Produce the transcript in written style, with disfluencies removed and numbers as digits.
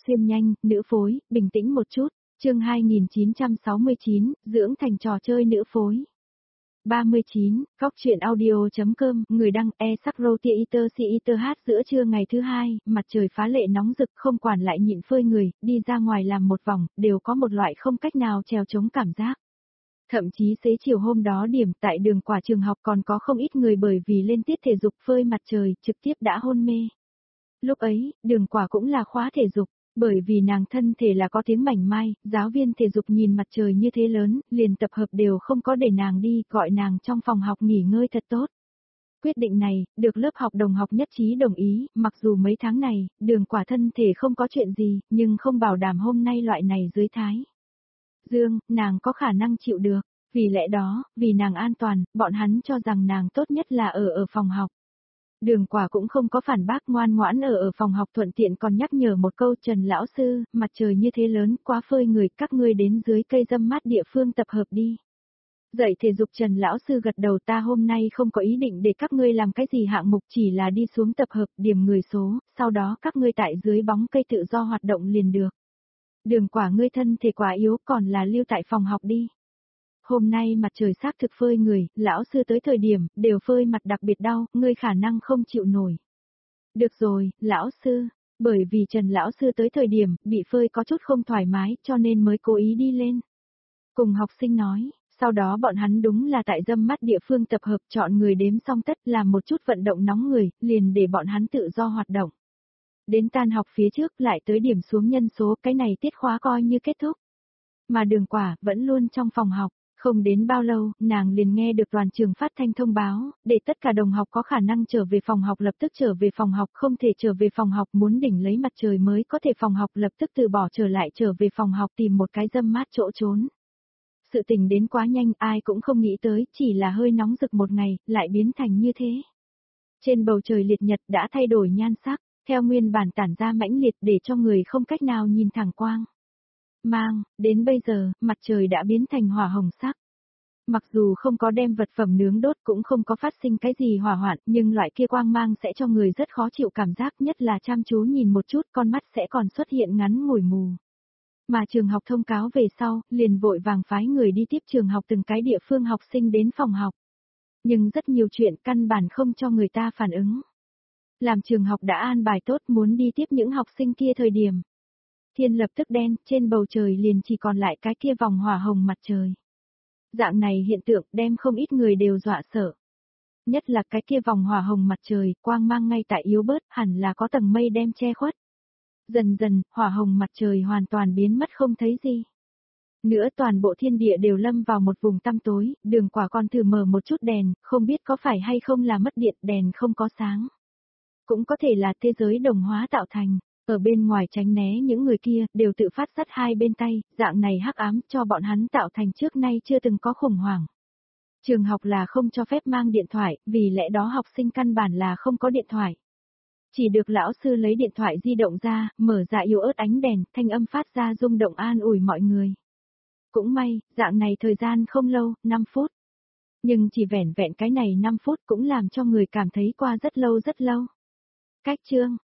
Xuyên nhanh, nữ phối, bình tĩnh một chút. Chương 2969, dưỡng thành trò chơi nữ phối. 39, góc truyện audio.com, người đăng e-sắc-rô-tia-iter-si-iter hát giữa trưa ngày thứ hai, mặt trời phá lệ nóng rực không quản lại nhịn phơi người, đi ra ngoài làm một vòng, đều có một loại không cách nào trèo chống cảm giác. Thậm chí xế chiều hôm đó điểm tại đường quả trường học còn có không ít người bởi vì lên tiết thể dục phơi mặt trời, trực tiếp đã hôn mê. Lúc ấy, đường quả cũng là khóa thể dục. Bởi vì nàng thân thể là có tiếng mảnh mai, giáo viên thể dục nhìn mặt trời như thế lớn, liền tập hợp đều không có để nàng đi, gọi nàng trong phòng học nghỉ ngơi thật tốt. Quyết định này, được lớp học đồng học nhất trí đồng ý, mặc dù mấy tháng này, đường quả thân thể không có chuyện gì, nhưng không bảo đảm hôm nay loại này dưới thái dương, nàng có khả năng chịu được. Vì lẽ đó, vì nàng an toàn, bọn hắn cho rằng nàng tốt nhất là ở phòng học. Đường quả cũng không có phản bác, ngoan ngoãn ở phòng học, thuận tiện còn nhắc nhở một câu, Trần lão sư, mặt trời như thế lớn, quá phơi người, các ngươi đến dưới cây râm mát địa phương tập hợp đi. Dạy thể dục Trần lão sư gật đầu, ta hôm nay không có ý định để các ngươi làm cái gì hạng mục, chỉ là đi xuống tập hợp, điểm người số, sau đó các ngươi tại dưới bóng cây tự do hoạt động liền được. Đường quả, ngươi thân thể quá yếu, còn là lưu tại phòng học đi. Hôm nay mặt trời xác thực phơi người, lão sư tới thời điểm, đều phơi mặt đặc biệt đau, ngươi khả năng không chịu nổi. Được rồi, lão sư, bởi vì Trần lão sư tới thời điểm, bị phơi có chút không thoải mái, cho nên mới cố ý đi lên. Cùng học sinh nói, sau đó bọn hắn đúng là tại râm mát địa phương tập hợp, chọn người đếm xong tất, làm một chút vận động nóng người, liền để bọn hắn tự do hoạt động. Đến tan học phía trước lại tới điểm xuống nhân số, cái này tiết khóa coi như kết thúc. Mà đường quả, vẫn luôn trong phòng học. Không đến bao lâu, nàng liền nghe được toàn trường phát thanh thông báo, để tất cả đồng học có khả năng trở về phòng học lập tức trở về phòng học, không thể trở về phòng học muốn đỉnh lấy mặt trời mới có thể phòng học lập tức từ bỏ trở lại trở về phòng học tìm một cái râm mát chỗ trốn. Sự tình đến quá nhanh, ai cũng không nghĩ tới, chỉ là hơi nóng rực một ngày, lại biến thành như thế. Trên bầu trời liệt nhật đã thay đổi nhan sắc, theo nguyên bản tản ra mãnh liệt để cho người không cách nào nhìn thẳng quang. Đến bây giờ, mặt trời đã biến thành hỏa hồng sắc. Mặc dù không có đem vật phẩm nướng đốt cũng không có phát sinh cái gì hỏa hoạn, nhưng loại kia quang mang sẽ cho người rất khó chịu cảm giác, nhất là chăm chú nhìn một chút con mắt sẽ còn xuất hiện ngắn ngủi mù. Mà trường học thông cáo về sau, liền vội vàng phái người đi tiếp trường học từng cái địa phương học sinh đến phòng học. Nhưng rất nhiều chuyện căn bản không cho người ta phản ứng. Làm trường học đã an bài tốt muốn đi tiếp những học sinh kia thời điểm. Thiên lập tức đen, trên bầu trời liền chỉ còn lại cái kia vòng hỏa hồng mặt trời. Dạng này hiện tượng đem không ít người đều dọa sợ. Nhất là cái kia vòng hỏa hồng mặt trời, quang mang ngay tại yếu bớt, hẳn là có tầng mây đem che khuất. Dần dần, hỏa hồng mặt trời hoàn toàn biến mất không thấy gì. Nữa toàn bộ thiên địa đều lâm vào một vùng tăm tối, đường quả còn thử mở một chút đèn, không biết có phải hay không là mất điện, đèn không có sáng. Cũng có thể là thế giới đồng hóa tạo thành. Ở bên ngoài tránh né những người kia, đều tự phát sát hai bên tay, dạng này hắc ám cho bọn hắn tạo thành trước nay chưa từng có khủng hoảng. Trường học là không cho phép mang điện thoại, vì lẽ đó học sinh căn bản là không có điện thoại. Chỉ được lão sư lấy điện thoại di động ra, mở ra yếu ớt ánh đèn, thanh âm phát ra rung động an ủi mọi người. Cũng may, dạng này thời gian không lâu, 5 phút. Nhưng chỉ vẻn vẹn cái này 5 phút cũng làm cho người cảm thấy qua rất lâu rất lâu. Cách chương